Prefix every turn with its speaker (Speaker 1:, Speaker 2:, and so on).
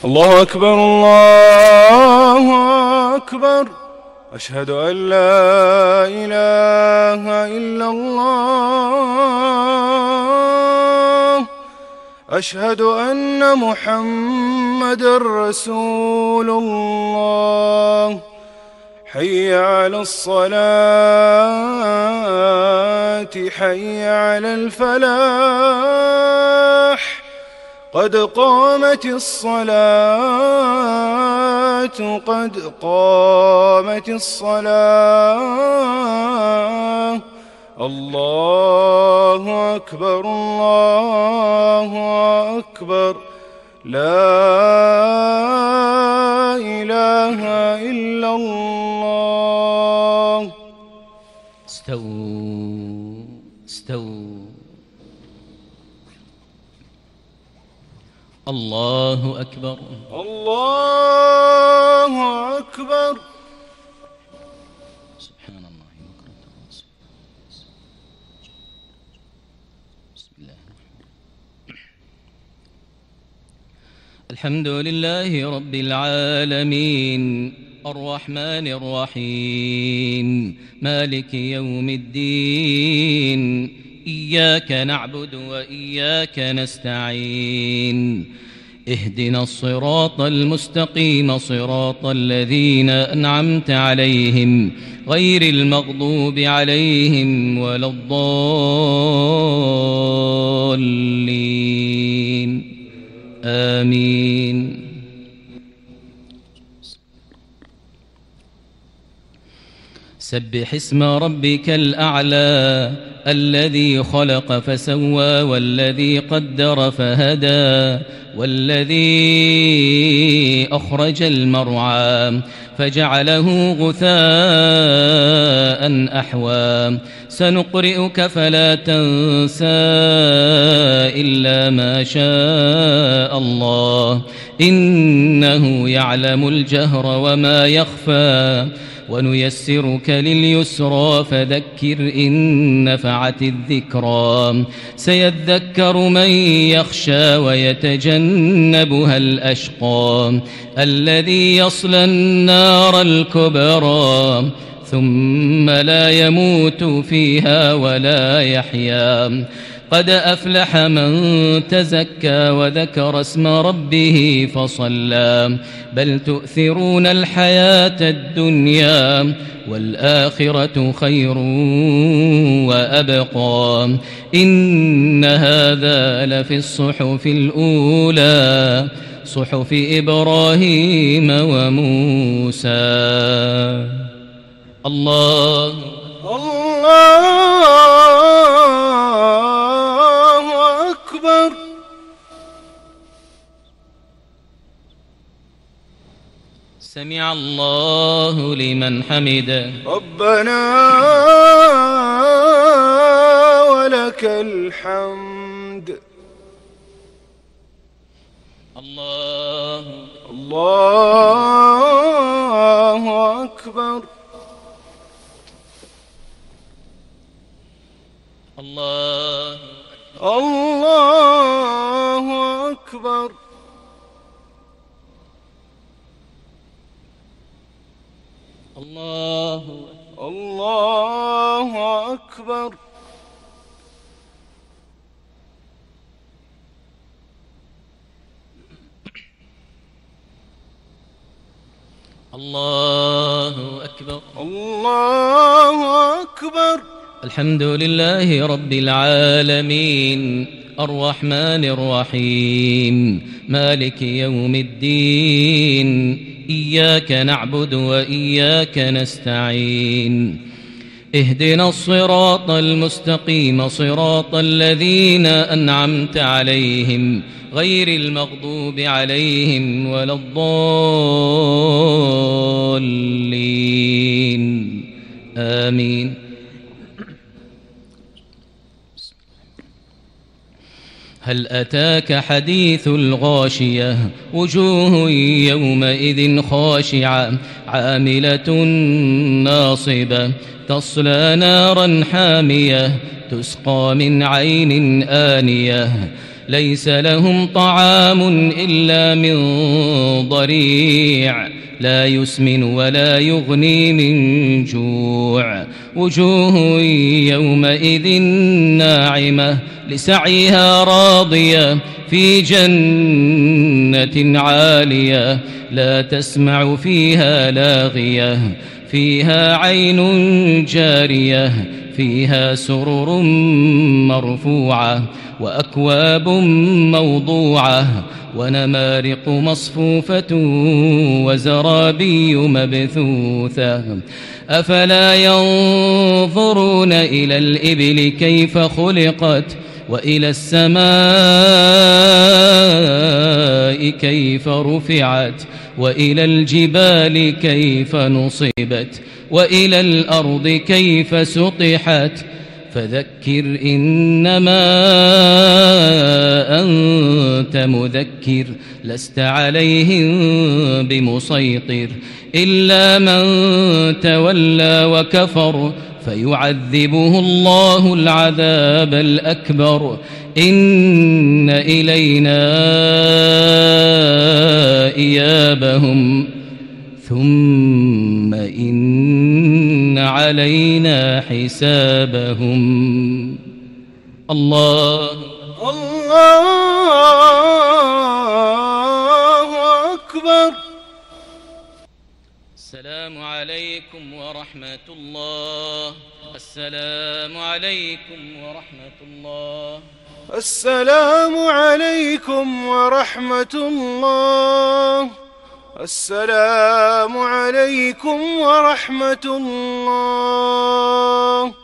Speaker 1: الله أكبر الله أكبر. أشهد أن لا إله إلا الله. أشهد أن محمدًا رسول الله. حي على الصلاة حي على الفلاح. قد قامت الصلاة قد قامت الصلاة. الله أكبر الله أكبر. لا إله إلا الله.
Speaker 2: استووا استووا. الله أكبر
Speaker 1: الله أكبر.
Speaker 2: سبحان الله بكرة وأصيلا. بسم الله الحمد لله رب العالمين الرحمن الرحيم مالك يوم الدين. إياك نعبد وإياك نستعين. اهدنا الصراط المستقيم صراط الذين أنعمت عليهم غير المغضوب عليهم ولا الضالين. آمين. سبح اسم ربك الأعلى الذي خلق فسوى والذي قدر فهدى والذي أخرج المرعى فجعله غثاء أحوى. سنقرئك فلا تنسى إلا ما شاء الله إنه يعلم الجهر وما يخفى. ونيسرك لليسرى فذكر إن نفعت الذكرى. سيذكر من يخشى ويتجنبها الأشقى الذي يصلى النار الكبرى ثم لا يموت فيها ولا يحيا. قد أفلح من تزكى وذكر اسم ربه فصلى. بل تؤثرون الحياة الدنيا والآخرة خير وأبقى. إن هذا لفي الصحف الأولى صحف إبراهيم وموسى. الله
Speaker 1: أكبر.
Speaker 2: سمع الله لمن حمده.
Speaker 1: ربنا ولك الحمد.
Speaker 2: الله
Speaker 1: أكبر.
Speaker 2: الله
Speaker 1: أكبر.
Speaker 2: الله
Speaker 1: أكبر.
Speaker 2: الله أكبر.
Speaker 1: الله أكبر.
Speaker 2: الحمد لله رب العالمين الرحمن الرحيم مالك يوم الدين. إياك نعبد وإياك نستعين. اهدنا الصراط المستقيم صراط الذين أنعمت عليهم غير المغضوب عليهم ولا الضالين. آمين. هل أتاك حديث الغاشية وجوه يومئذ خاشعة عاملة ناصبة تصلى نارا حامية تسقى من عين آنية ليس لهم طعام إلا من ضريع لا يسمن ولا يغني من جوع وجوه يومئذ ناعمة لسعيها راضية في جنة عالية لا تسمع فيها لاغية فيها عين جارية فيها سرر مرفوعة وأكواب موضوعة ونمارق مصفوفة وزرابي مبثوثة أفلا ينظرون إلى الإبل كيف خلقت وإلى السماء كيف رفعت وإلى الجبال كيف نصبت وإلى الأرض كيف سطحت فذكر إنما أنت مذكر لست عليهم بمسيطر إلا من تولى وكفر فيعذبه الله العذاب الأكبر إن إلينا إيابهم ثم إن علينا حسابهم الله
Speaker 1: أكبر.
Speaker 2: السلام عليكم ورحمة الله. السلام عليكم ورحمة الله.
Speaker 1: السلام عليكم ورحمة الله. السلام عليكم ورحمة الله.